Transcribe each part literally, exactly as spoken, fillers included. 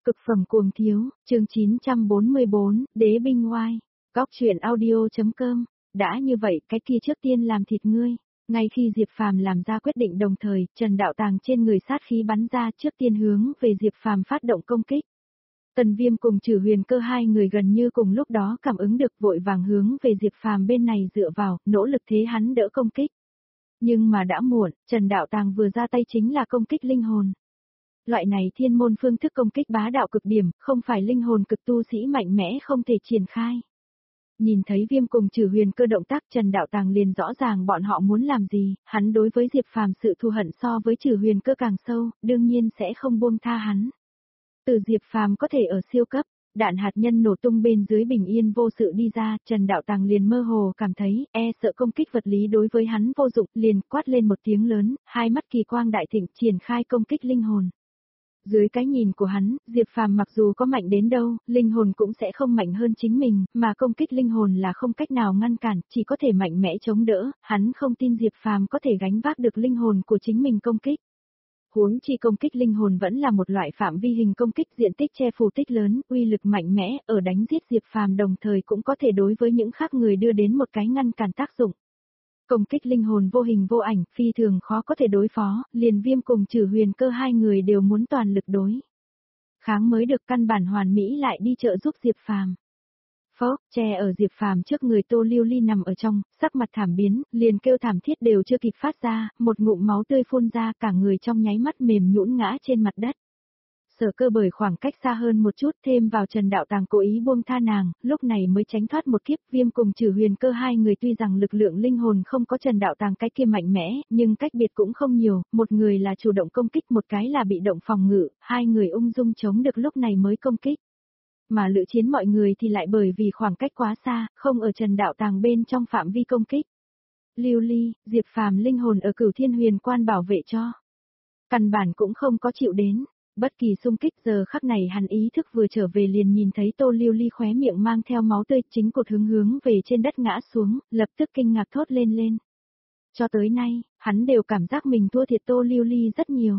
Cực phẩm cuồng thiếu, chương chín trăm bốn mươi bốn, Đế binh oai. Góc truyện audio.com. Đã như vậy, cái kia trước tiên làm thịt ngươi. Ngay khi Diệp Phàm làm ra quyết định đồng thời, Trần Đạo Tàng trên người sát khí bắn ra trước tiên hướng về Diệp Phàm phát động công kích. Tần Viêm cùng Trử Huyền Cơ hai người gần như cùng lúc đó cảm ứng được, vội vàng hướng về Diệp Phàm bên này dựa vào, nỗ lực thế hắn đỡ công kích. Nhưng mà đã muộn, Trần Đạo Tàng vừa ra tay chính là công kích linh hồn. Loại này thiên môn phương thức công kích bá đạo cực điểm, không phải linh hồn cực tu sĩ mạnh mẽ không thể triển khai. Nhìn thấy Viêm cùng Trử Huyền Cơ động tác, Trần Đạo Tàng liền rõ ràng bọn họ muốn làm gì, hắn đối với Diệp Phàm sự thù hận so với Trử Huyền Cơ càng sâu, đương nhiên sẽ không buông tha hắn. Từ Diệp Phàm có thể ở siêu cấp, đạn hạt nhân nổ tung bên dưới bình yên vô sự đi ra, Trần Đạo Tàng liền mơ hồ cảm thấy, e sợ công kích vật lý đối với hắn vô dụng, liền quát lên một tiếng lớn, hai mắt kỳ quang đại thịnh triển khai công kích linh hồn. Dưới cái nhìn của hắn, Diệp Phàm mặc dù có mạnh đến đâu, linh hồn cũng sẽ không mạnh hơn chính mình, mà công kích linh hồn là không cách nào ngăn cản, chỉ có thể mạnh mẽ chống đỡ, hắn không tin Diệp Phàm có thể gánh vác được linh hồn của chính mình công kích. Huống chi công kích linh hồn vẫn là một loại phạm vi hình công kích diện tích che phủ tích lớn, uy lực mạnh mẽ, ở đánh giết Diệp Phàm đồng thời cũng có thể đối với những khác người đưa đến một cái ngăn cản tác dụng. Công kích linh hồn vô hình vô ảnh, phi thường khó có thể đối phó, liền Viêm cùng Trử Huyền Cơ hai người đều muốn toàn lực đối kháng mới được, căn bản hoàn mỹ lại đi trợ giúp Diệp Phàm. Phốc, che ở Diệp Phàm trước người Tô Lưu Ly nằm ở trong, sắc mặt thảm biến, liền kêu thảm thiết đều chưa kịp phát ra, một ngụm máu tươi phun ra, cả người trong nháy mắt mềm nhũn ngã trên mặt đất. Sở Cơ bởi khoảng cách xa hơn một chút, thêm vào Trần Đạo Tàng cố ý buông tha nàng, lúc này mới tránh thoát một kiếp. Viêm cùng Trử Huyền Cơ hai người tuy rằng lực lượng linh hồn không có Trần Đạo Tàng cái kia mạnh mẽ, nhưng cách biệt cũng không nhiều, một người là chủ động công kích, một cái là bị động phòng ngự, hai người ung dung chống được lúc này mới công kích. Mà lữ chiến mọi người thì lại bởi vì khoảng cách quá xa, không ở Trần Đạo Tàng bên trong phạm vi công kích. Lưu Ly, Diệp Phàm linh hồn ở Cửu Thiên Huyền Quan bảo vệ cho. Căn bản cũng không có chịu đến. Bất kỳ xung kích, giờ khắc này hắn ý thức vừa trở về liền nhìn thấy Tô Lưu Ly khóe miệng mang theo máu tươi, chính cột hướng hướng về trên đất ngã xuống, lập tức kinh ngạc thốt lên lên. Cho tới nay, hắn đều cảm giác mình thua thiệt Tô Lưu Ly rất nhiều.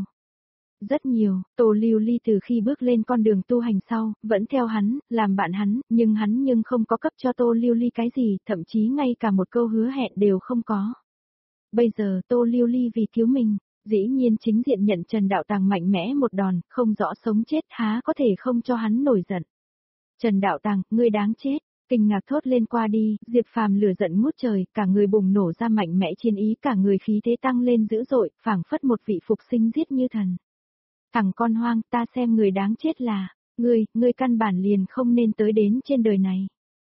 Rất nhiều, Tô Lưu Ly từ khi bước lên con đường tu hành sau, vẫn theo hắn, làm bạn hắn, nhưng hắn nhưng không có cấp cho Tô Lưu Ly cái gì, thậm chí ngay cả một câu hứa hẹn đều không có. Bây giờ Tô Lưu Ly vì cứu mình, dĩ nhiên chính diện nhận Trần Đạo Tàng mạnh mẽ một đòn, không rõ sống chết, há có thể không cho hắn nổi giận. Trần Đạo Tàng, ngươi đáng chết, kinh ngạc thốt lên qua đi, Diệp Phàm lửa giận ngút trời, cả người bùng nổ ra mạnh mẽ chiến ý, cả người khí thế tăng lên dữ dội, phảng phất một vị phục sinh giết như thần. Thằng con hoang, ta xem người đáng chết là, ngươi, ngươi căn bản liền không nên tới đến trên đời này.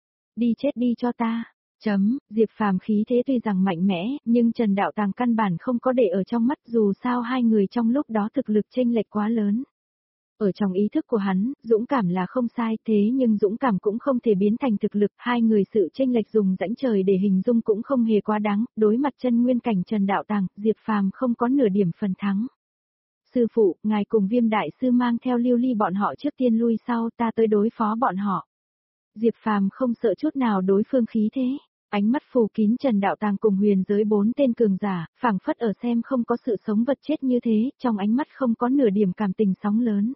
Đi chết đi cho ta. Chấm, Diệp Phàm khí thế tuy rằng mạnh mẽ, nhưng Trần Đạo Tàng căn bản không có để ở trong mắt, dù sao hai người trong lúc đó thực lực chênh lệch quá lớn. Ở trong ý thức của hắn, dũng cảm là không sai, thế nhưng dũng cảm cũng không thể biến thành thực lực, hai người sự chênh lệch dùng rãnh trời để hình dung cũng không hề quá đáng, đối mặt chân nguyên cảnh Trần Đạo Tàng, Diệp Phàm không có nửa điểm phần thắng. Sư phụ, ngài cùng Viêm đại sư mang theo Lưu Ly bọn họ trước tiên lui sau, ta tới đối phó bọn họ. Diệp Phàm không sợ chút nào đối phương khí thế. Ánh mắt phủ kín Trần Đạo Tàng cùng huyền giới bốn tên cường giả, phảng phất ở xem không có sự sống vật chết như thế, trong ánh mắt không có nửa điểm cảm tình sóng lớn.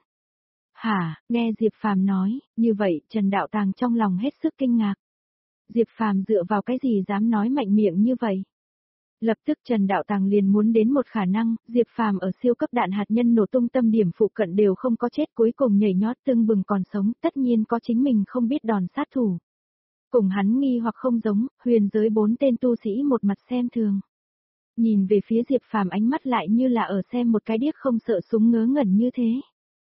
Hả, nghe Diệp Phàm nói, như vậy, Trần Đạo Tàng trong lòng hết sức kinh ngạc. Diệp Phàm dựa vào cái gì dám nói mạnh miệng như vậy? Lập tức Trần Đạo Tàng liền muốn đến một khả năng, Diệp Phàm ở siêu cấp đạn hạt nhân nổ tung tâm điểm phụ cận đều không có chết, cuối cùng nhảy nhót tưng bừng còn sống, tất nhiên có chính mình không biết đòn sát thủ. Cùng hắn nghi hoặc không giống, huyền giới bốn tên tu sĩ một mặt xem thường. Nhìn về phía Diệp Phàm ánh mắt lại như là ở xem một cái điếc không sợ súng ngớ ngẩn như thế.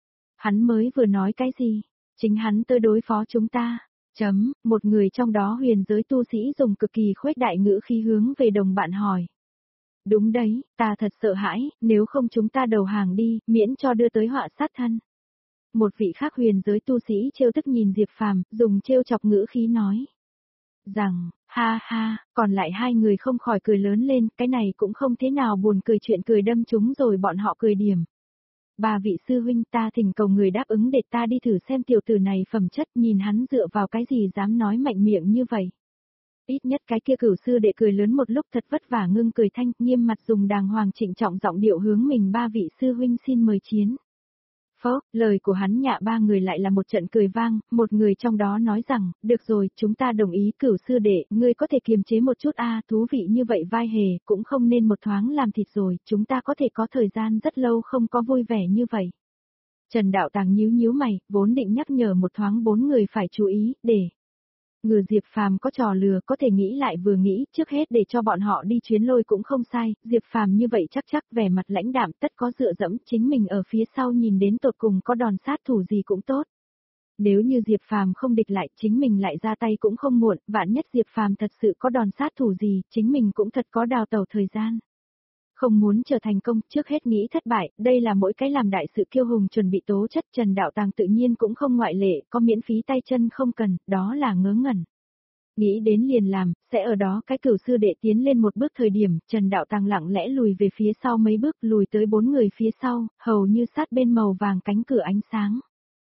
Hắn mới vừa nói cái gì? Chính hắn tới đối phó chúng ta. Chấm, một người trong đó huyền giới tu sĩ dùng cực kỳ khuếch đại ngữ khí hướng về đồng bạn hỏi. Đúng đấy, ta thật sợ hãi, nếu không chúng ta đầu hàng đi, miễn cho đưa tới họa sát thân. Một vị khác huyền giới tu sĩ trêu tức nhìn Diệp Phàm, dùng trêu chọc ngữ khí nói. Rằng, ha ha, còn lại hai người không khỏi cười lớn lên, cái này cũng không thế nào buồn cười, chuyện cười đâm chúng rồi bọn họ cười điểm. Ba vị sư huynh, ta thỉnh cầu người đáp ứng để ta đi thử xem tiểu tử này phẩm chất, nhìn hắn dựa vào cái gì dám nói mạnh miệng như vậy. Ít nhất cái kia cửu sư đệ cười lớn một lúc thật vất vả ngưng cười thanh, nghiêm mặt dùng đàng hoàng trịnh trọng giọng điệu hướng mình ba vị sư huynh xin mời chiến. Phốc, lời của hắn nhạ ba người lại là một trận cười vang, một người trong đó nói rằng, được rồi, chúng ta đồng ý Cửu sư đệ, ngươi có thể kiềm chế một chút a, thú vị như vậy vai hề, cũng không nên một thoáng làm thịt rồi, chúng ta có thể có thời gian rất lâu không có vui vẻ như vậy. Trần Đạo Tàng nhíu nhíu mày, vốn định nhắc nhở một thoáng bốn người phải chú ý, để ngừa Diệp Phàm có trò lừa, có thể nghĩ lại vừa nghĩ, trước hết để cho bọn họ đi chuyến lôi cũng không sai, Diệp Phàm như vậy chắc chắc vẻ mặt lãnh đạm, tất có dựa dẫm, chính mình ở phía sau nhìn đến tột cùng có đòn sát thủ gì cũng tốt. Nếu như Diệp Phàm không địch lại, chính mình lại ra tay cũng không muộn, vạn nhất Diệp Phàm thật sự có đòn sát thủ gì, chính mình cũng thật có đào tẩu thời gian. Không muốn trở thành công, trước hết nghĩ thất bại, đây là mỗi cái làm đại sự kiêu hùng chuẩn bị tố chất. Trần Đạo Tàng tự nhiên cũng không ngoại lệ, có miễn phí tay chân không cần, đó là ngớ ngẩn. Nghĩ đến liền làm, sẽ ở đó cái Cửu sư đệ tiến lên một bước thời điểm, Trần Đạo Tàng lặng lẽ lùi về phía sau mấy bước, lùi tới bốn người phía sau, hầu như sát bên màu vàng cánh cửa ánh sáng.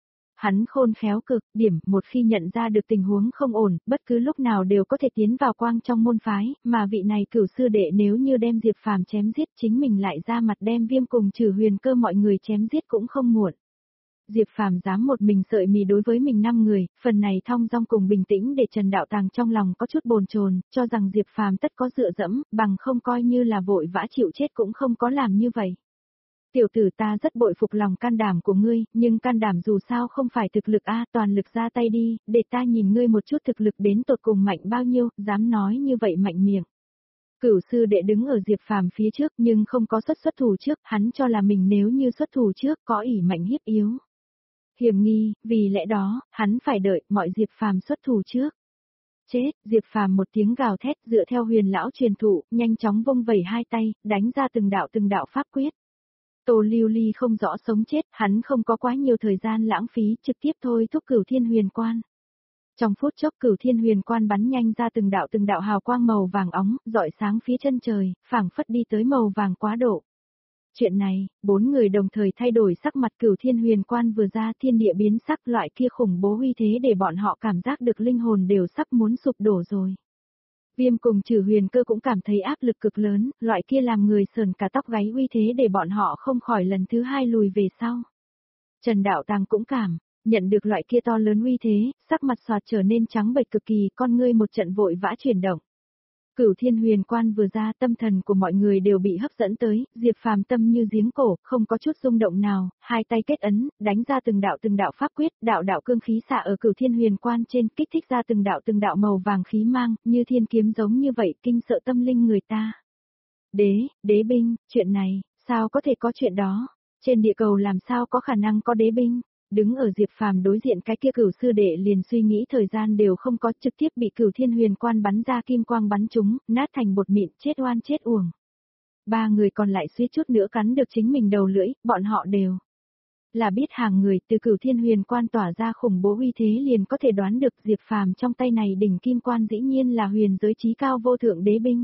Hắn khôn khéo cực, điểm, một khi nhận ra được tình huống không ổn, bất cứ lúc nào đều có thể tiến vào quang trong môn phái, mà vị này Cửu sư đệ nếu như đem Diệp Phàm chém giết, chính mình lại ra mặt đem Viêm cùng Trừ Huyền Cơ mọi người chém giết cũng không muộn. Diệp Phàm dám một mình sợi mì đối với mình năm người, phần này thong dong cùng bình tĩnh để Trần Đạo Tàng trong lòng có chút bồn chồn, cho rằng Diệp Phàm tất có dựa dẫm, bằng không coi như là vội vã chịu chết cũng không có làm như vậy. Tiểu tử ta rất bội phục lòng can đảm của ngươi, nhưng can đảm dù sao không phải thực lực a, toàn lực ra tay đi, để ta nhìn ngươi một chút thực lực đến tột cùng mạnh bao nhiêu, dám nói như vậy mạnh miệng. Cửu sư đệ đứng ở Diệp Phàm phía trước nhưng không có xuất xuất thủ trước, hắn cho là mình nếu như xuất thủ trước có ỷ mạnh hiếp yếu. Hiểm nghi, vì lẽ đó, hắn phải đợi mọi Diệp Phàm xuất thủ trước. Chết, Diệp Phàm một tiếng gào thét dựa theo huyền lão truyền thụ, nhanh chóng vung vẩy hai tay, đánh ra từng đạo từng đạo pháp quyết. Tô Lưu Ly không rõ sống chết, hắn không có quá nhiều thời gian lãng phí, trực tiếp thôi thúc Cửu Thiên Huyền Quan. Trong phút chốc Cửu Thiên Huyền Quan bắn nhanh ra từng đạo từng đạo hào quang màu vàng óng, rọi sáng phía chân trời, phảng phất đi tới màu vàng quá độ. Chuyện này, bốn người đồng thời thay đổi sắc mặt. Cửu Thiên Huyền Quan vừa ra, thiên địa biến sắc, loại kia khủng bố uy thế để bọn họ cảm giác được linh hồn đều sắp muốn sụp đổ rồi. Viêm cùng Trừ Huyền Cơ cũng cảm thấy áp lực cực lớn, loại kia làm người sờn cả tóc gáy uy thế để bọn họ không khỏi lần thứ hai lùi về sau. Trần Đạo Tàng cũng cảm nhận được loại kia to lớn uy thế, sắc mặt xoạt trở nên trắng bệch cực kỳ, con ngươi một trận vội vã chuyển động. Cửu Thiên Huyền Quan vừa ra, tâm thần của mọi người đều bị hấp dẫn tới, Diệp Phàm tâm như giếng cổ, không có chút rung động nào, hai tay kết ấn, đánh ra từng đạo từng đạo pháp quyết, đạo đạo cương khí xạ ở Cửu Thiên Huyền Quan trên, kích thích ra từng đạo từng đạo màu vàng khí mang, như thiên kiếm giống như vậy, kinh sợ tâm linh người ta. Đế, đế binh, chuyện này, sao có thể có chuyện đó? Trên địa cầu làm sao có khả năng có đế binh? Đứng ở Diệp Phàm đối diện cái kia Cửu sư đệ liền suy nghĩ thời gian đều không có, trực tiếp bị Cửu Thiên Huyền Quan bắn ra kim quang bắn trúng, nát thành bột mịn, chết oan chết uổng. Ba người còn lại suýt chút nữa cắn được chính mình đầu lưỡi, bọn họ đều là biết hàng người, từ Cửu Thiên Huyền Quan tỏa ra khủng bố uy thế liền có thể đoán được Diệp Phàm trong tay này đỉnh kim quan dĩ nhiên là huyền giới chí cao vô thượng đế binh.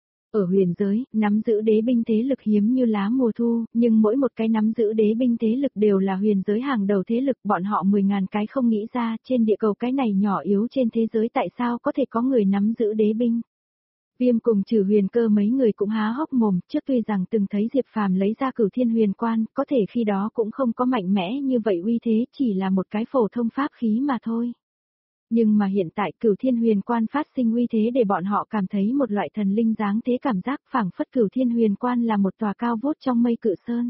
Ở huyền giới, nắm giữ đế binh thế lực hiếm như lá mùa thu, nhưng mỗi một cái nắm giữ đế binh thế lực đều là huyền giới hàng đầu thế lực, bọn họ mười ngàn cái không nghĩ ra, trên địa cầu cái này nhỏ yếu trên thế giới tại sao có thể có người nắm giữ đế binh. Viêm cùng Trừ Huyền Cơ mấy người cũng há hốc mồm, trước tuy rằng từng thấy Diệp Phàm lấy ra Cửu Thiên Huyền Quan, có thể khi đó cũng không có mạnh mẽ như vậy uy thế, chỉ là một cái phổ thông pháp khí mà thôi. Nhưng mà hiện tại Cửu Thiên Huyền Quan phát sinh uy thế để bọn họ cảm thấy một loại thần linh dáng thế, cảm giác phảng phất Cửu Thiên Huyền Quan là một tòa cao vút trong mây cự sơn.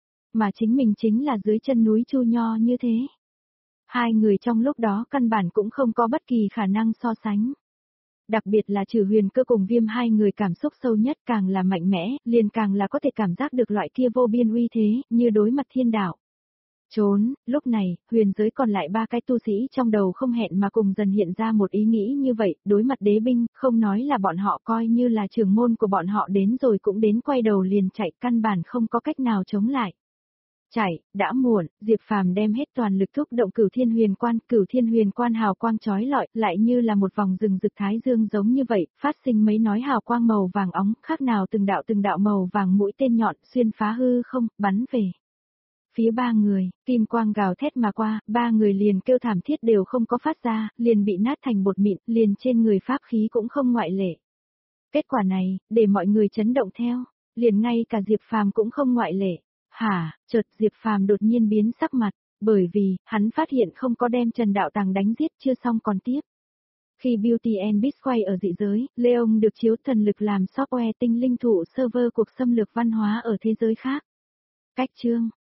Mà chính mình chính là dưới chân núi Chu Nho như thế. Hai người trong lúc đó căn bản cũng không có bất kỳ khả năng so sánh. Đặc biệt là Trừ Huyền Cơ cùng Viêm, hai người cảm xúc sâu nhất, càng là mạnh mẽ, liền càng là có thể cảm giác được loại kia vô biên uy thế, như đối mặt thiên đạo. Trốn, lúc này, huyền giới còn lại ba cái tu sĩ trong đầu không hẹn mà cùng dần hiện ra một ý nghĩ như vậy, đối mặt đế binh, không nói là bọn họ coi như là trưởng môn của bọn họ đến rồi cũng đến quay đầu liền chạy, căn bản không có cách nào chống lại. Chạy, đã muộn, Diệp Phàm đem hết toàn lực thúc động Cửu Thiên Huyền Quan, Cửu Thiên Huyền Quan hào quang chói lọi, lại như là một vòng rừng rực thái dương giống như vậy, phát sinh mấy nói hào quang màu vàng óng, khác nào từng đạo từng đạo màu vàng mũi tên nhọn, xuyên phá hư không, bắn về phía ba người, kim quang gào thét mà qua, ba người liền kêu thảm thiết đều không có phát ra, liền bị nát thành bột mịn, liền trên người pháp khí cũng không ngoại lệ. Kết quả này, để mọi người chấn động theo, liền ngay cả Diệp Phàm cũng không ngoại lệ. Hả, chợt Diệp Phàm đột nhiên biến sắc mặt, bởi vì, hắn phát hiện không có đem Trần Đạo Tàng đánh giết chưa xong còn tiếp. Khi Beauty and Beast quay ở dị giới, Leon được chiếu thần lực làm software tinh linh thụ server cuộc xâm lược văn hóa ở thế giới khác. Cách chương